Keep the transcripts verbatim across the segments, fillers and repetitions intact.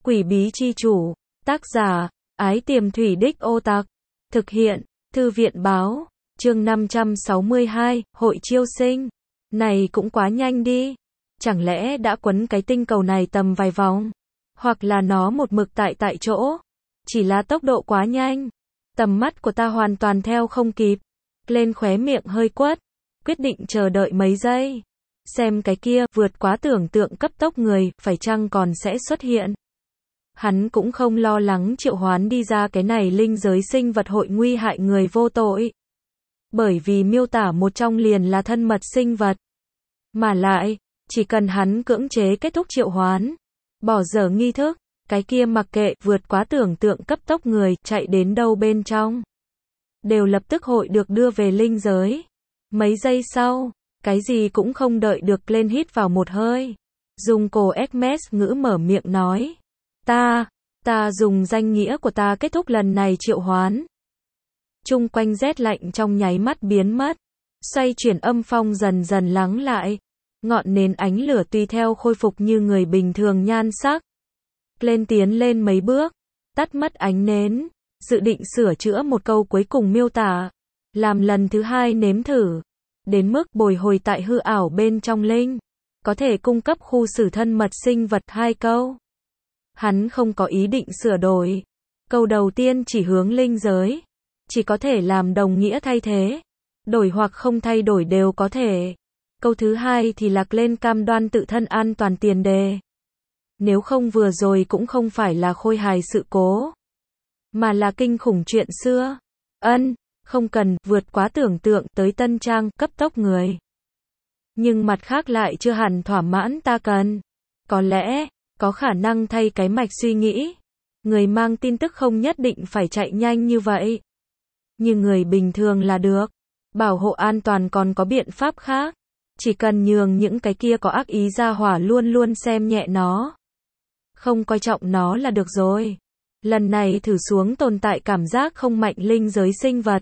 Quỷ bí chi chủ, tác giả, Ái Tiềm Thủy Đích Ô Tặc, thực hiện, Thư viện báo, chương năm trăm sáu mươi hai, hội chiêu sinh. Này cũng quá nhanh đi. Chẳng lẽ đã quấn cái tinh cầu này tầm vài vòng? Hoặc là nó một mực tại tại chỗ? Chỉ là tốc độ quá nhanh. Tầm mắt của ta hoàn toàn theo không kịp. Lên khóe miệng hơi quất. Quyết định chờ đợi mấy giây. Xem cái kia, vượt quá tưởng tượng cấp tốc người, phải chăng còn sẽ xuất hiện. Hắn cũng không lo lắng triệu hoán đi ra cái này linh giới sinh vật hội nguy hại người vô tội. Bởi vì miêu tả một trong liền là thân mật sinh vật. Mà lại, chỉ cần hắn cưỡng chế kết thúc triệu hoán, bỏ dở nghi thức, cái kia mặc kệ vượt quá tưởng tượng cấp tốc người chạy đến đâu bên trong, đều lập tức hội được đưa về linh giới. Mấy giây sau, cái gì cũng không đợi được lên hít vào một hơi. Dùng cổ Hermes ngữ mở miệng nói. Ta, ta dùng danh nghĩa của ta kết thúc lần này triệu hoán. Chung quanh rét lạnh trong nháy mắt biến mất. Xoay chuyển âm phong dần dần lắng lại. Ngọn nến ánh lửa tùy theo khôi phục như người bình thường nhan sắc. Lên tiến lên mấy bước. Tắt mất ánh nến. Dự định sửa chữa một câu cuối cùng miêu tả. Làm lần thứ hai nếm thử. Đến mức bồi hồi tại hư ảo bên trong linh. Có thể cung cấp khu xử thân mật sinh vật hai câu. Hắn không có ý định sửa đổi. Câu đầu tiên chỉ hướng linh giới. Chỉ có thể làm đồng nghĩa thay thế. Đổi hoặc không thay đổi đều có thể. Câu thứ hai thì lạc lên cam đoan tự thân an toàn tiền đề. Nếu không vừa rồi cũng không phải là khôi hài sự cố. Mà là kinh khủng chuyện xưa. Ân, không cần vượt quá tưởng tượng tới tân trang cấp tốc người. Nhưng mặt khác lại chưa hẳn thỏa mãn ta cần. Có lẽ, có khả năng thay cái mạch suy nghĩ. Người mang tin tức không nhất định phải chạy nhanh như vậy. Như người bình thường là được. Bảo hộ an toàn còn có biện pháp khác. Chỉ cần nhường những cái kia có ác ý ra hỏa luôn luôn xem nhẹ nó. Không coi trọng nó là được rồi. Lần này thử xuống tồn tại cảm giác không mạnh linh giới sinh vật.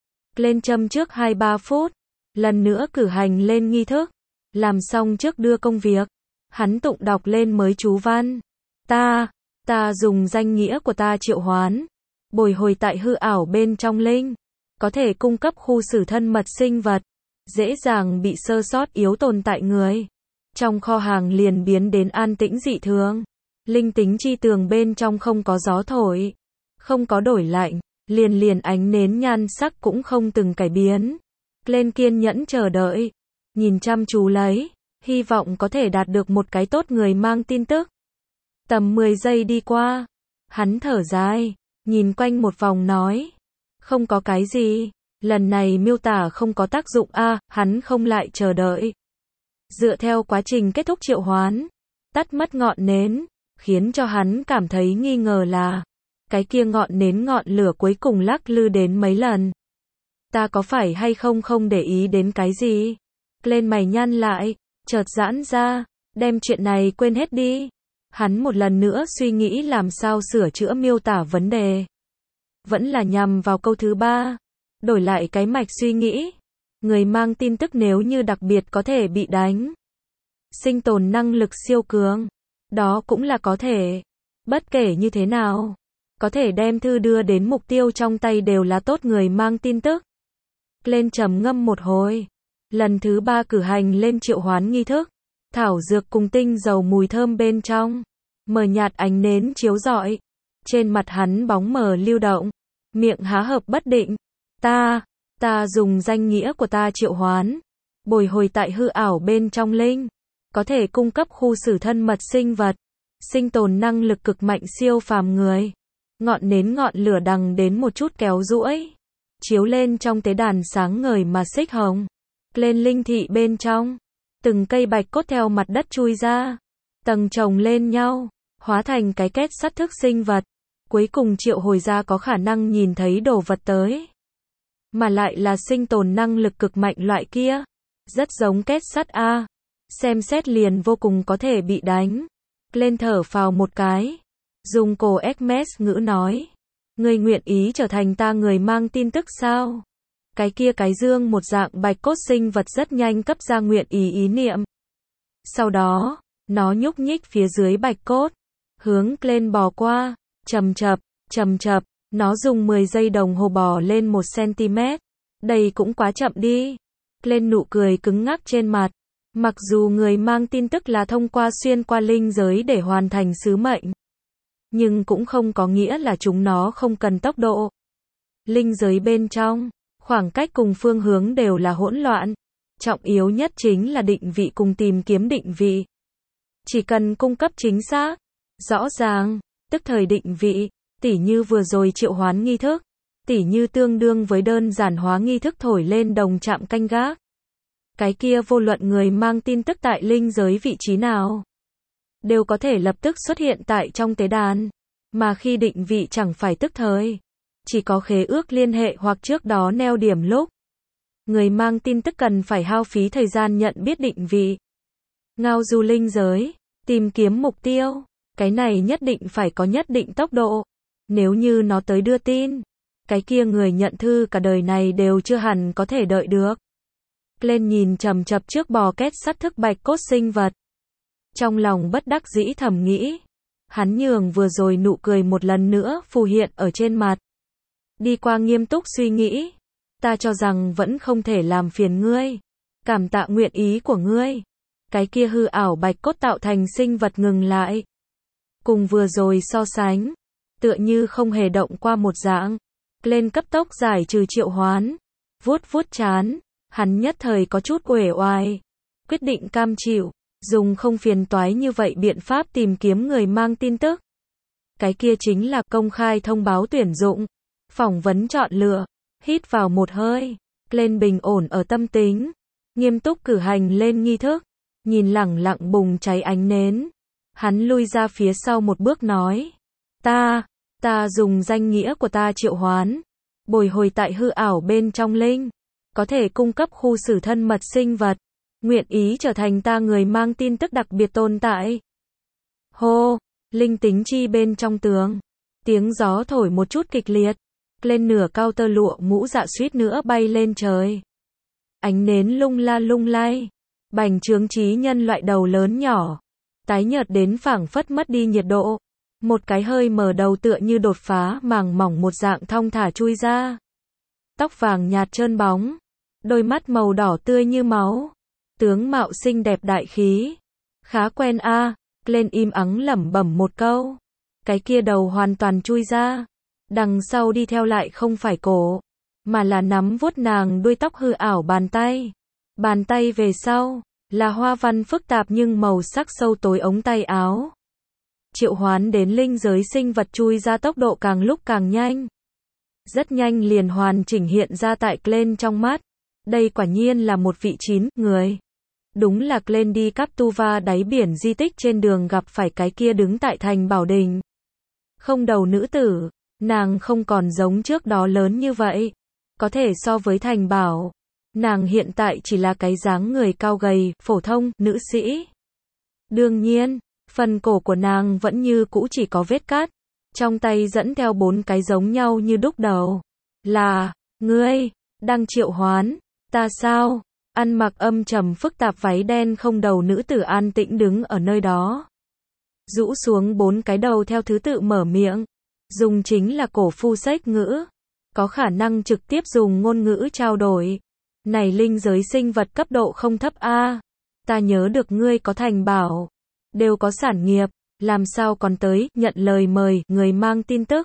Lên châm trước hai ba phút. Lần nữa cử hành lên nghi thức. Làm xong trước đưa công việc. Hắn tụng đọc lên mới chú văn. Ta, ta dùng danh nghĩa của ta triệu hoán. Bồi hồi tại hư ảo bên trong linh. Có thể cung cấp khu xử thân mật sinh vật. Dễ dàng bị sơ sót yếu tồn tại người. Trong kho hàng liền biến đến an tĩnh dị thường. Linh tính chi tường bên trong không có gió thổi. Không có đổi lạnh. Liền liền ánh nến nhan sắc cũng không từng cải biến. Lên kiên nhẫn chờ đợi. Nhìn chăm chú lấy. Hy vọng có thể đạt được một cái tốt người mang tin tức. Tầm mười giây đi qua. Hắn thở dài. Nhìn quanh một vòng nói. Không có cái gì. Lần này miêu tả không có tác dụng a, à, hắn không lại chờ đợi. Dựa theo quá trình kết thúc triệu hoán. Tắt mất ngọn nến. Khiến cho hắn cảm thấy nghi ngờ là. Cái kia ngọn nến ngọn lửa cuối cùng lắc lư đến mấy lần. Ta có phải hay không không để ý đến cái gì? Lên mày nhăn lại. Chợt giãn ra. Đem chuyện này quên hết đi. Hắn một lần nữa suy nghĩ làm sao sửa chữa miêu tả vấn đề. Vẫn là nhằm vào câu thứ ba. Đổi lại cái mạch suy nghĩ. Người mang tin tức nếu như đặc biệt có thể bị đánh. Sinh tồn năng lực siêu cường. Đó cũng là có thể. Bất kể như thế nào. Có thể đem thư đưa đến mục tiêu trong tay đều là tốt người mang tin tức. Lên trầm ngâm một hồi. Lần thứ ba cử hành lên triệu hoán nghi thức. Thảo dược cùng tinh dầu mùi thơm bên trong. Mờ nhạt ánh nến chiếu rọi. Trên mặt hắn bóng mờ lưu động. Miệng há hợp bất định. Ta, ta dùng danh nghĩa của ta triệu hoán. Bồi hồi tại hư ảo bên trong linh. Có thể cung cấp khu xử thân mật sinh vật. Sinh tồn năng lực cực mạnh siêu phàm người. Ngọn nến ngọn lửa đằng đến một chút kéo duỗi. Chiếu lên trong tế đàn sáng ngời mà xích hồng. Lên linh thị bên trong. Từng cây bạch cốt theo mặt đất chui ra. Tầng chồng lên nhau. Hóa thành cái kết sắt thức sinh vật. Cuối cùng triệu hồi ra có khả năng nhìn thấy đồ vật tới. Mà lại là sinh tồn năng lực cực mạnh loại kia. Rất giống kết sắt A. Xem xét liền vô cùng có thể bị đánh. Lên thở phào một cái. Dùng cổ Hermes ngữ nói. Ngươi nguyện ý trở thành ta người mang tin tức sao? Cái kia cái dương một dạng bạch cốt sinh vật rất nhanh cấp ra nguyện ý ý niệm. Sau đó, nó nhúc nhích phía dưới bạch cốt. hướng Glenn bò qua, chầm chập, chầm chập, nó dùng mười giây đồng hồ bò lên một xăng-ti-mét. Đây cũng quá chậm đi. Glenn nụ cười cứng ngắc trên mặt. Mặc dù người mang tin tức là thông qua xuyên qua linh giới để hoàn thành sứ mệnh, nhưng cũng không có nghĩa là chúng nó không cần tốc độ. Linh giới bên trong, khoảng cách cùng phương hướng đều là hỗn loạn. Trọng yếu nhất chính là định vị cùng tìm kiếm định vị. Chỉ cần cung cấp chính xác, rõ ràng, tức thời định vị, tỉ như vừa rồi triệu hoán nghi thức, tỉ như tương đương với đơn giản hóa nghi thức thổi lên đồng trạm canh gác. Cái kia vô luận người mang tin tức tại linh giới vị trí nào, đều có thể lập tức xuất hiện tại trong tế đàn. Mà khi định vị chẳng phải tức thời, chỉ có khế ước liên hệ hoặc trước đó neo điểm lúc. Người mang tin tức cần phải hao phí thời gian nhận biết định vị. Ngao du linh giới, tìm kiếm mục tiêu, cái này nhất định phải có nhất định tốc độ. Nếu như nó tới đưa tin, cái kia người nhận thư cả đời này đều chưa hẳn có thể đợi được. Glenn nhìn chầm chập trước bò két sắt thức bạch cốt sinh vật. Trong lòng bất đắc dĩ thầm nghĩ. Hắn nhường vừa rồi nụ cười một lần nữa phù hiện ở trên mặt. Đi qua nghiêm túc suy nghĩ. Ta cho rằng vẫn không thể làm phiền ngươi. Cảm tạ nguyện ý của ngươi. Cái kia hư ảo bạch cốt tạo thành sinh vật ngừng lại. Cùng vừa rồi so sánh, tựa như không hề động qua một dạng. Glenn cấp tốc giải trừ triệu hoán. Vuốt vuốt chán. Hắn nhất thời có chút uể oải. Quyết định cam chịu. Dùng không phiền toái như vậy biện pháp tìm kiếm người mang tin tức. Cái kia chính là công khai thông báo tuyển dụng. Phỏng vấn chọn lựa. Hít vào một hơi. Glenn bình ổn ở tâm tính. Nghiêm túc cử hành lên nghi thức. Nhìn lẳng lặng bùng cháy ánh nến. Hắn lui ra phía sau một bước nói. Ta, ta dùng danh nghĩa của ta triệu hoán. Bồi hồi tại hư ảo bên trong linh. Có thể cung cấp khu xử thân mật sinh vật. Nguyện ý trở thành ta người mang tin tức đặc biệt tồn tại. Hô, linh tính chi bên trong tường. Tiếng gió thổi một chút kịch liệt. Lên nửa cao tơ lụa mũ dạ suýt nữa bay lên trời. Ánh nến lung la lung lay. Bành trướng trí nhân loại đầu lớn nhỏ. Tái nhợt đến phảng phất mất đi nhiệt độ. Một cái hơi mở đầu tựa như đột phá màng mỏng một dạng thong thả chui ra. Tóc vàng nhạt trơn bóng. Đôi mắt màu đỏ tươi như máu. Tướng mạo xinh đẹp đại khí. Khá quen a. À. Glenn im ắng lẩm bẩm một câu. Cái kia đầu hoàn toàn chui ra. Đằng sau đi theo lại không phải cổ, mà là nắm vuốt nàng đuôi tóc hư ảo bàn tay. Bàn tay về sau, là hoa văn phức tạp nhưng màu sắc sâu tối ống tay áo. Triệu hoán đến linh giới sinh vật chui ra tốc độ càng lúc càng nhanh. Rất nhanh liền hoàn chỉnh hiện ra tại Glenn trong mắt. Đây quả nhiên là một vị chín người. Đúng là Glenn đi Captuva đáy biển di tích trên đường gặp phải cái kia đứng tại thành Bảo Đình. Không đầu nữ tử, nàng không còn giống trước đó lớn như vậy. Có thể so với thành bảo. Nàng hiện tại chỉ là cái dáng người cao gầy, phổ thông, nữ sĩ. Đương nhiên, phần cổ của nàng vẫn như cũ chỉ có vết cắt. Trong tay dẫn theo bốn cái giống nhau như đúc đầu. Là, ngươi, đang triệu hoán, ta sao? Ăn mặc âm trầm phức tạp váy đen không đầu nữ tử an tĩnh đứng ở nơi đó. Rũ xuống bốn cái đầu theo thứ tự mở miệng. Dùng chính là cổ phu sách ngữ. Có khả năng trực tiếp dùng ngôn ngữ trao đổi. Này linh giới sinh vật cấp độ không thấp a. Ta nhớ được ngươi có thành bảo. Đều có sản nghiệp. Làm sao còn tới, nhận lời mời, người mang tin tức.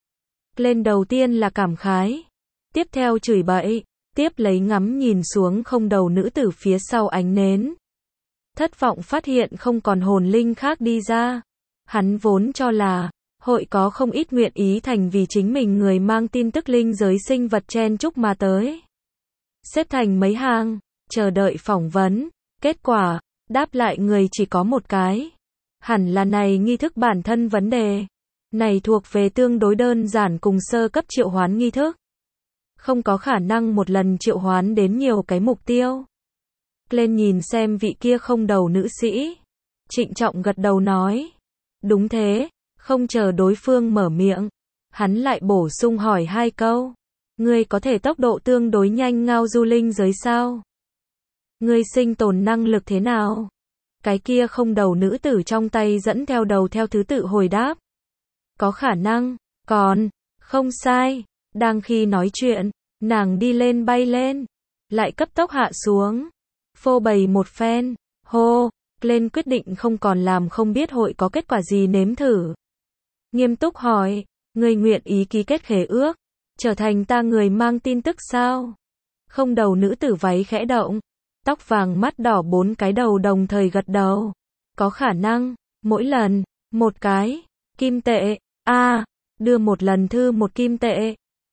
Lên đầu tiên là cảm khái. Tiếp theo chửi bậy. Tiếp lấy ngắm nhìn xuống không đầu nữ tử phía sau ánh nến. Thất vọng phát hiện không còn hồn linh khác đi ra. Hắn vốn cho là, hội có không ít nguyện ý thành vì chính mình người mang tin tức linh giới sinh vật chen chúc mà tới. Xếp thành mấy hàng, chờ đợi phỏng vấn. Kết quả, đáp lại người chỉ có một cái. Hẳn là này nghi thức bản thân vấn đề. Này thuộc về tương đối đơn giản cùng sơ cấp triệu hoán nghi thức. Không có khả năng một lần triệu hoán đến nhiều cái mục tiêu. Lên nhìn xem vị kia không đầu nữ sĩ. Trịnh trọng gật đầu nói. Đúng thế, không chờ đối phương mở miệng. Hắn lại bổ sung hỏi hai câu. Ngươi có thể tốc độ tương đối nhanh ngao du linh giới sao? Ngươi sinh tồn năng lực thế nào? Cái kia không đầu nữ tử trong tay dẫn theo đầu theo thứ tự hồi đáp. Có khả năng, còn, không sai. Đang khi nói chuyện, nàng đi lên bay lên, lại cấp tốc hạ xuống. Phô bày một phen, hô, lên quyết định không còn làm không biết hội có kết quả gì nếm thử. Nghiêm túc hỏi, người nguyện ý ký kết khế ước, trở thành ta người mang tin tức sao? Không đầu nữ tử váy khẽ động, tóc vàng mắt đỏ bốn cái đầu đồng thời gật đầu. Có khả năng, mỗi lần, một cái, kim tệ, a đưa một lần thư một kim tệ.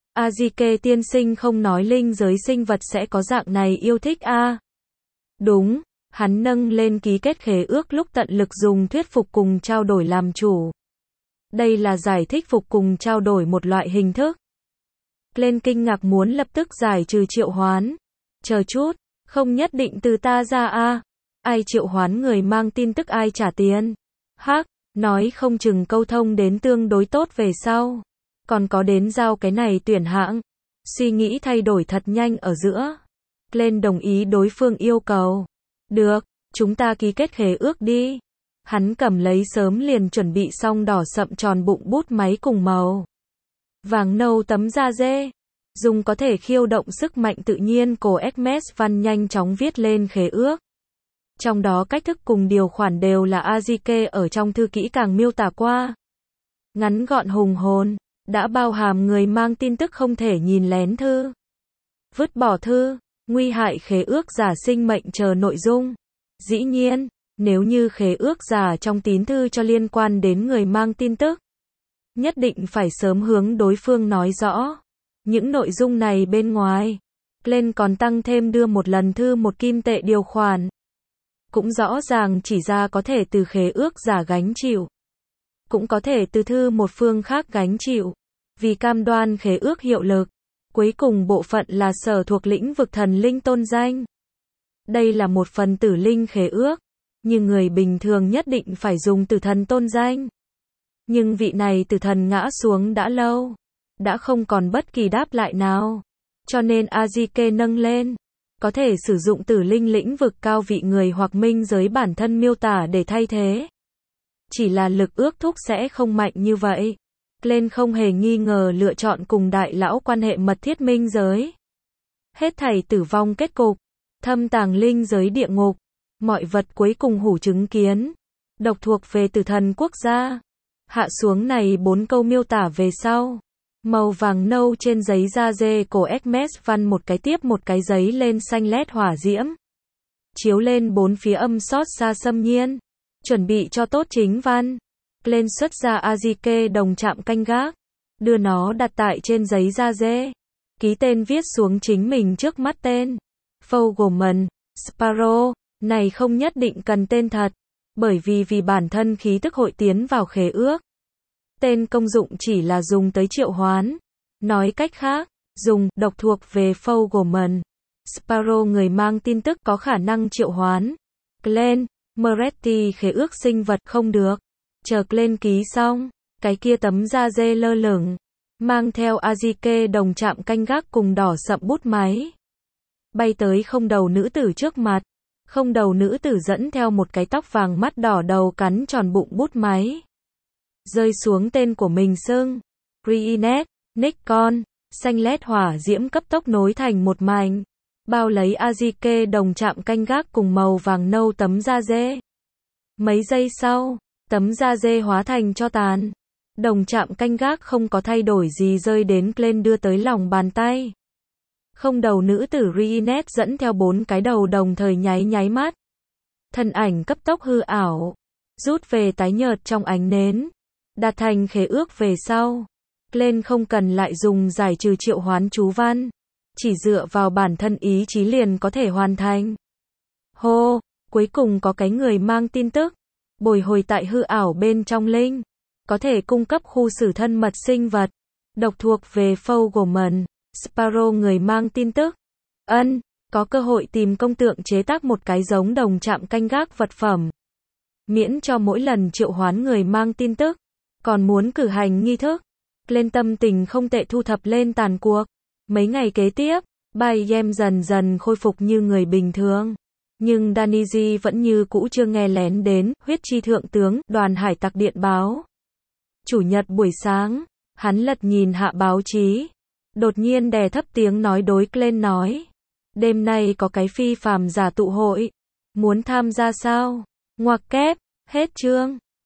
Azike tiên sinh không nói linh giới sinh vật sẽ có dạng này yêu thích a. Đúng, hắn nâng lên ký kết khế ước lúc tận lực dùng thuyết phục cùng trao đổi làm chủ. Đây là giải thích phục cùng trao đổi một loại hình thức. Lên kinh ngạc muốn lập tức giải trừ triệu hoán. Chờ chút, không nhất định từ ta ra a. Ai triệu hoán người mang tin tức ai trả tiền. Hắc, nói không chừng câu thông đến tương đối tốt về sau. Còn có đến giao cái này tuyển hạng. Suy nghĩ thay đổi thật nhanh ở giữa. Lên đồng ý đối phương yêu cầu. Được, chúng ta ký kết khế ước đi. Hắn cầm lấy sớm liền chuẩn bị xong đỏ sậm tròn bụng bút máy cùng màu vàng nâu tấm da dê. Dùng có thể khiêu động sức mạnh tự nhiên cổ Hermes văn nhanh chóng viết lên khế ước. Trong đó cách thức cùng điều khoản đều là Azike ở trong thư kỹ càng miêu tả qua. Ngắn gọn hùng hồn, đã bao hàm người mang tin tức không thể nhìn lén thư. Vứt bỏ thư, nguy hại khế ước giả sinh mệnh chờ nội dung. Dĩ nhiên, nếu như khế ước giả trong tín thư cho liên quan đến người mang tin tức, nhất định phải sớm hướng đối phương nói rõ. Những nội dung này bên ngoài, lên còn tăng thêm đưa một lần thư một kim tệ điều khoản. Cũng rõ ràng chỉ ra có thể từ khế ước giả gánh chịu. Cũng có thể từ thư một phương khác gánh chịu. Vì cam đoan khế ước hiệu lực. Cuối cùng bộ phận là sở thuộc lĩnh vực thần linh tôn danh. Đây là một phần tử linh khế ước. Nhưng người bình thường nhất định phải dùng tử thần tôn danh. Nhưng vị này tử thần ngã xuống đã lâu. Đã không còn bất kỳ đáp lại nào. Cho nên Azike nâng lên. Có thể sử dụng tử linh lĩnh vực cao vị người hoặc minh giới bản thân miêu tả để thay thế. Chỉ là lực ước thúc sẽ không mạnh như vậy. Lên không hề nghi ngờ lựa chọn cùng đại lão quan hệ mật thiết minh giới. Hết thảy tử vong kết cục. Thâm tàng linh giới địa ngục. Mọi vật cuối cùng hủ chứng kiến. Độc thuộc về tử thần quốc gia. Hạ xuống này bốn câu miêu tả về sau. Màu vàng nâu trên giấy da dê cổ Hermes văn một cái tiếp một cái giấy lên xanh lét hỏa diễm. Chiếu lên bốn phía âm xót xa xâm nhiên. Chuẩn bị cho tốt chính văn. Lên xuất ra Azike đồng chạm canh gác. Đưa nó đặt tại trên giấy da dê. Ký tên viết xuống chính mình trước mắt tên. Fogelman, Sparrow, này không nhất định cần tên thật. Bởi vì vì bản thân khí tức hội tiến vào khế ước. Tên công dụng chỉ là dùng tới triệu hoán. Nói cách khác, dùng độc thuộc về Fogelman. Sparrow người mang tin tức có khả năng triệu hoán. Glenn, Moretti khế ước sinh vật không được. Chờ Glenn ký xong, cái kia tấm da dê lơ lửng. Mang theo Azike đồng chạm canh gác cùng đỏ sậm bút máy. Bay tới không đầu nữ tử trước mặt. Không đầu nữ tử dẫn theo một cái tóc vàng mắt đỏ đầu cắn tròn bụng bút máy. Rơi xuống tên của mình xưng. Reenet, Nikon, xanh lét hỏa diễm cấp tốc nối thành một mảnh. Bao lấy Azike đồng chạm canh gác cùng màu vàng nâu tấm da dê. Mấy giây sau, tấm da dê hóa thành tro tàn. Đồng chạm canh gác không có thay đổi gì rơi đến Glenn đưa tới lòng bàn tay. Không đầu nữ tử Reenet dẫn theo bốn cái đầu đồng thời nháy nháy mắt. Thân ảnh cấp tốc hư ảo. Rút về tái nhợt trong ánh nến. Đạt thành khế ước về sau. Glenn không cần lại dùng giải trừ triệu hoán chú văn. Chỉ dựa vào bản thân ý chí liền có thể hoàn thành. Hô, cuối cùng có cái người mang tin tức. Bồi hồi tại hư ảo bên trong linh. Có thể cung cấp khu xử thân mật sinh vật. Độc thuộc về Fogelman, Sparrow người mang tin tức. Ân, có cơ hội tìm công tượng chế tác một cái giống đồng chạm canh gác vật phẩm. Miễn cho mỗi lần triệu hoán người mang tin tức. Còn muốn cử hành nghi thức. Lên tâm tình không tệ thu thập lên tàn cuộc. Mấy ngày kế tiếp, Bayem dần dần khôi phục như người bình thường. Nhưng Daniji vẫn như cũ chưa nghe lén đến, huyết chi thượng tướng, đoàn hải tặc điện báo. Chủ nhật buổi sáng, hắn lật nhìn hạ báo chí. Đột nhiên đè thấp tiếng nói đối Glenn nói. Đêm nay có cái phi phàm giả tụ hội. Muốn tham gia sao? Ngoặc kép, hết chương.